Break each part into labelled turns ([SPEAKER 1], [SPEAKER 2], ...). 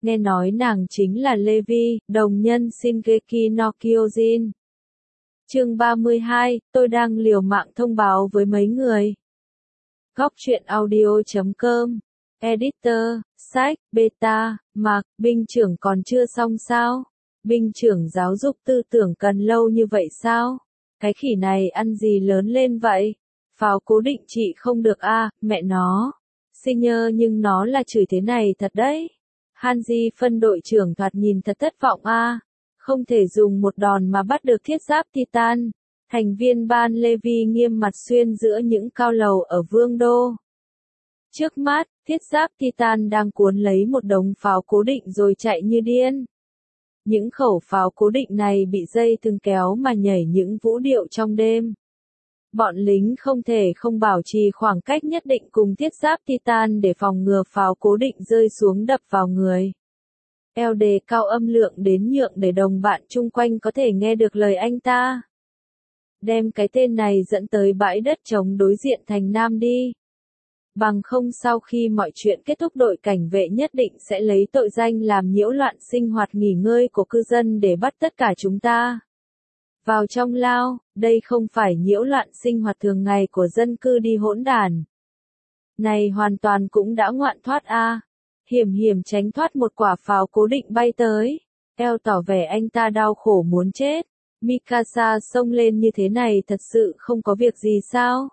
[SPEAKER 1] nghe nói nàng chính là Levi, đồng nhân Shingeki no Kyojin. Chương 32, tôi đang liều mạng thông báo với mấy người. Góc truyện audio.com. Editor, sách, beta, Mạc, binh trưởng còn chưa xong sao? Binh trưởng giáo dục tư tưởng cần lâu như vậy sao? Cái khỉ này ăn gì lớn lên vậy? Pháo cố định trị không được a, mẹ nó. Sinh nhơ nhưng nó là chửi thế này thật đấy. Hanji phân đội trưởng thoạt nhìn thật thất vọng a. Không thể dùng một đòn mà bắt được thiết giáp Titan. Thành viên ban Levi nghiêm mặt xuyên giữa những cao lầu ở Vương Đô. Trước mắt, thiết giáp Titan đang cuốn lấy một đống pháo cố định rồi chạy như điên. Những khẩu pháo cố định này bị dây thừng kéo mà nhảy những vũ điệu trong đêm. Bọn lính không thể không bảo trì khoảng cách nhất định cùng thiết giáp Titan để phòng ngừa pháo cố định rơi xuống đập vào người. Eo đề cao âm lượng đến nhượng để đồng bạn chung quanh có thể nghe được lời anh ta. Đem cái tên này dẫn tới bãi đất trống đối diện thành Nam đi. Bằng không sau khi mọi chuyện kết thúc đội cảnh vệ nhất định sẽ lấy tội danh làm nhiễu loạn sinh hoạt nghỉ ngơi của cư dân để bắt tất cả chúng ta vào trong lao, đây không phải nhiễu loạn sinh hoạt thường ngày của dân cư đi hỗn đản. Này hoàn toàn cũng đã ngoạn thoát a. Hiểm hiểm tránh thoát một quả pháo cố định bay tới. Eo tỏ vẻ anh ta đau khổ muốn chết. Mikasa xông lên như thế này thật sự không có việc gì sao?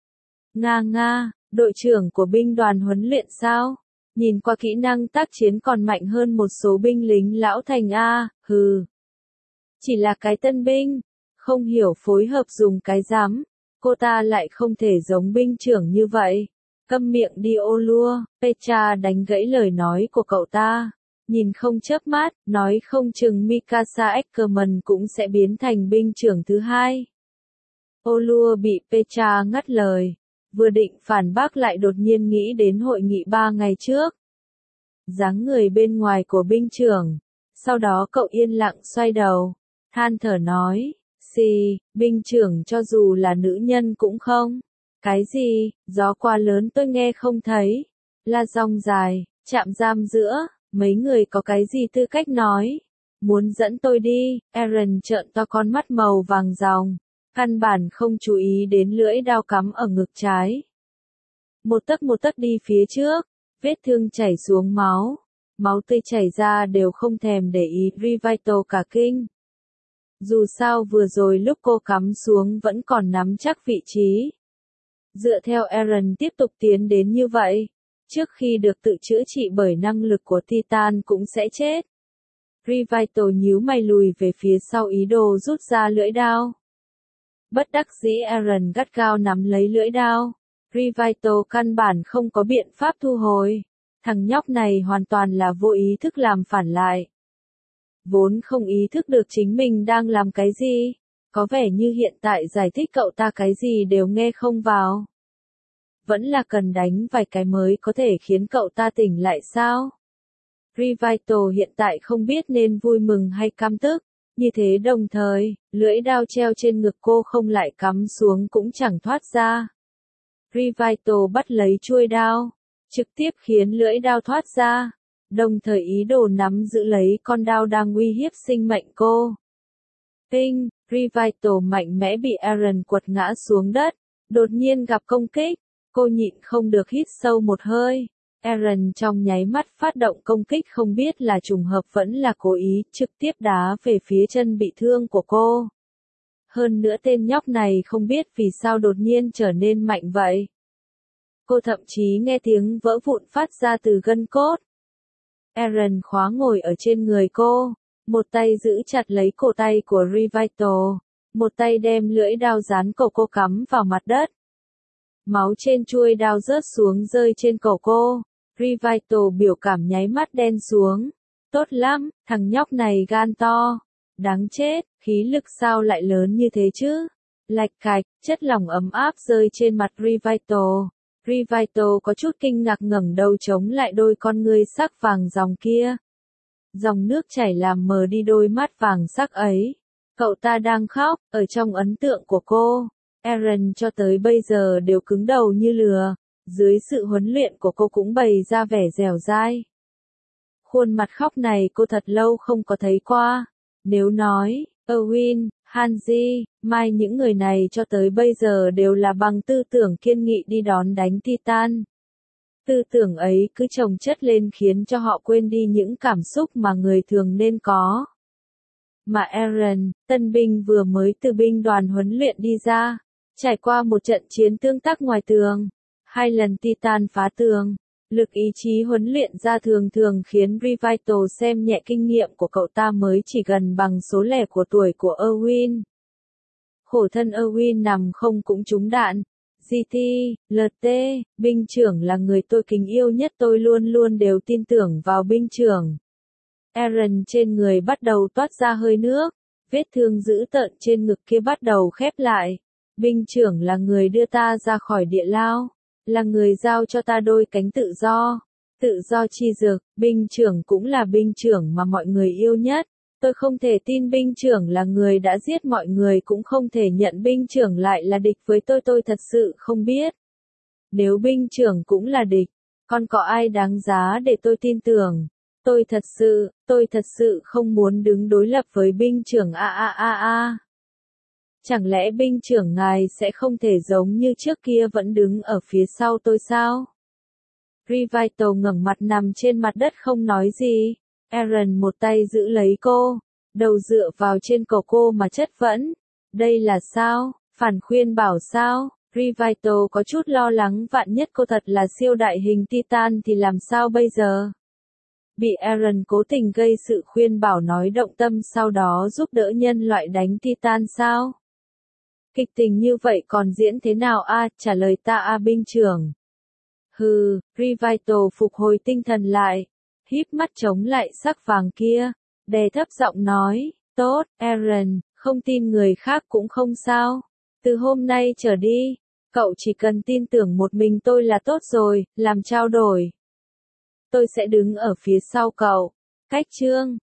[SPEAKER 1] Nga, đội trưởng của binh đoàn huấn luyện sao? Nhìn qua kỹ năng tác chiến còn mạnh hơn một số binh lính lão thành a, hừ. Chỉ là cái tân binh, không hiểu phối hợp dùng cái rắm, cô ta lại không thể giống binh trưởng như vậy. Câm miệng đi ô lua, Pecha đánh gãy lời nói của cậu ta. Nhìn không chớp mắt, nói không chừng Mikasa Ackerman cũng sẽ biến thành binh trưởng thứ hai. Ô lua bị Pecha ngắt lời. Vừa định phản bác lại đột nhiên nghĩ đến hội nghị 3 ngày trước. Dáng người bên ngoài của binh trưởng. Sau đó cậu yên lặng xoay đầu. Than thở nói, binh trưởng cho dù là nữ nhân cũng không. Cái gì, gió quá lớn tôi nghe không thấy. La rong dài, trạm giam giữa, mấy người có cái gì tư cách nói. Muốn dẫn tôi đi, Eren trợn to con mắt màu vàng ròng. Căn bản không chú ý đến lưỡi đao cắm ở ngực trái. Một tấc đi phía trước, vết thương chảy xuống máu. Máu tươi chảy ra đều không thèm để ý Rivital cả kinh. Dù sao vừa rồi lúc cô cắm xuống vẫn còn nắm chắc vị trí. Dựa theo Eren tiếp tục tiến đến như vậy, trước khi được tự chữa trị bởi năng lực của Titan cũng sẽ chết. Rivital nhíu mày lùi về phía sau ý đồ rút ra lưỡi đao. Bất đắc dĩ Eren gắt gao nắm lấy lưỡi đao. Rivital căn bản không có biện pháp thu hồi. Thằng nhóc này hoàn toàn là vô ý thức làm phản lại. Vốn không ý thức được chính mình đang làm cái gì. Có vẻ như hiện tại giải thích cậu ta cái gì đều nghe không vào. Vẫn là cần đánh vài cái mới có thể khiến cậu ta tỉnh lại sao? Rivital hiện tại không biết nên vui mừng hay căm tức. Như thế đồng thời, lưỡi đao treo trên ngực cô không lại cắm xuống cũng chẳng thoát ra. Rivital bắt lấy chuôi đao, trực tiếp khiến lưỡi đao thoát ra, đồng thời ý đồ nắm giữ lấy con đao đang uy hiếp sinh mệnh cô. Ping, Rivital mạnh mẽ bị Eren quật ngã xuống đất, đột nhiên gặp công kích, cô nhịn không được hít sâu một hơi. Eren trong nháy mắt phát động công kích không biết là trùng hợp vẫn là cố ý, trực tiếp đá về phía chân bị thương của cô. Hơn nữa tên nhóc này không biết vì sao đột nhiên trở nên mạnh vậy. Cô thậm chí nghe tiếng vỡ vụn phát ra từ gân cốt. Eren khóa ngồi ở trên người cô, một tay giữ chặt lấy cổ tay của Rivital, một tay đem lưỡi đao dán cổ cô cắm vào mặt đất. Máu trên chuôi đao rớt xuống rơi trên cổ cô. Rivital biểu cảm nháy mắt đen xuống. Tốt lắm, thằng nhóc này gan to. Đáng chết, khí lực sao lại lớn như thế chứ? Lạch cạch, chất lỏng ấm áp rơi trên mặt Rivital. Rivital có chút kinh ngạc ngẩng đầu chống lại đôi con ngươi sắc vàng ròng kia. Dòng nước chảy làm mờ đi đôi mắt vàng sắc ấy. Cậu ta đang khóc, ở trong ấn tượng của cô. Eren cho tới bây giờ đều cứng đầu như lừa. Dưới sự huấn luyện của cô cũng bày ra vẻ dẻo dai. Khuôn mặt khóc này cô thật lâu không có thấy qua. Nếu nói, Owen, Hanji, Mai những người này cho tới bây giờ đều là bằng tư tưởng kiên nghị đi đón đánh Titan. Tư tưởng ấy cứ chồng chất lên khiến cho họ quên đi những cảm xúc mà người thường nên có. Mà Eren, tân binh vừa mới từ binh đoàn huấn luyện đi ra, trải qua một trận chiến tương tác ngoài tường, 2 lần Titan phá tường, lực ý chí huấn luyện ra thường thường khiến Revital xem nhẹ kinh nghiệm của cậu ta mới chỉ gần bằng số lẻ của tuổi của Erwin. Khổ thân Erwin nằm không cũng trúng đạn. GT, LT, binh trưởng là người tôi kính yêu nhất, tôi luôn luôn đều tin tưởng vào binh trưởng. Eren trên người bắt đầu toát ra hơi nước, vết thương dữ tợn trên ngực kia bắt đầu khép lại. Binh trưởng là người đưa ta ra khỏi địa lao, là người giao cho ta đôi cánh tự do chi dược, binh trưởng cũng là binh trưởng mà mọi người yêu nhất. Tôi không thể tin binh trưởng là người đã giết mọi người, cũng không thể nhận binh trưởng lại là địch với tôi thật sự không biết. Nếu binh trưởng cũng là địch, còn có ai đáng giá để tôi tin tưởng? Tôi thật sự không muốn đứng đối lập với binh trưởng Chẳng lẽ binh trưởng ngài sẽ không thể giống như trước kia vẫn đứng ở phía sau tôi sao? Revital ngẩng mặt nằm trên mặt đất không nói gì. Eren một tay giữ lấy cô, đầu dựa vào trên cổ cô mà chất vấn. Đây là sao? Phản khuyên bảo sao? Revital có chút lo lắng, vạn nhất cô thật là siêu đại hình Titan thì làm sao bây giờ? Bị Eren cố tình gây sự khuyên bảo nói động tâm sau đó giúp đỡ nhân loại đánh Titan sao? Kịch tình như vậy còn diễn thế nào trả lời ta binh trưởng. Hừ, Revital phục hồi tinh thần lại, híp mắt chống lại sắc vàng kia, đè thấp giọng nói, tốt, Eren, không tin người khác cũng không sao. Từ hôm nay trở đi, cậu chỉ cần tin tưởng một mình tôi là tốt rồi, làm trao đổi. Tôi sẽ đứng ở phía sau cậu. Cách chương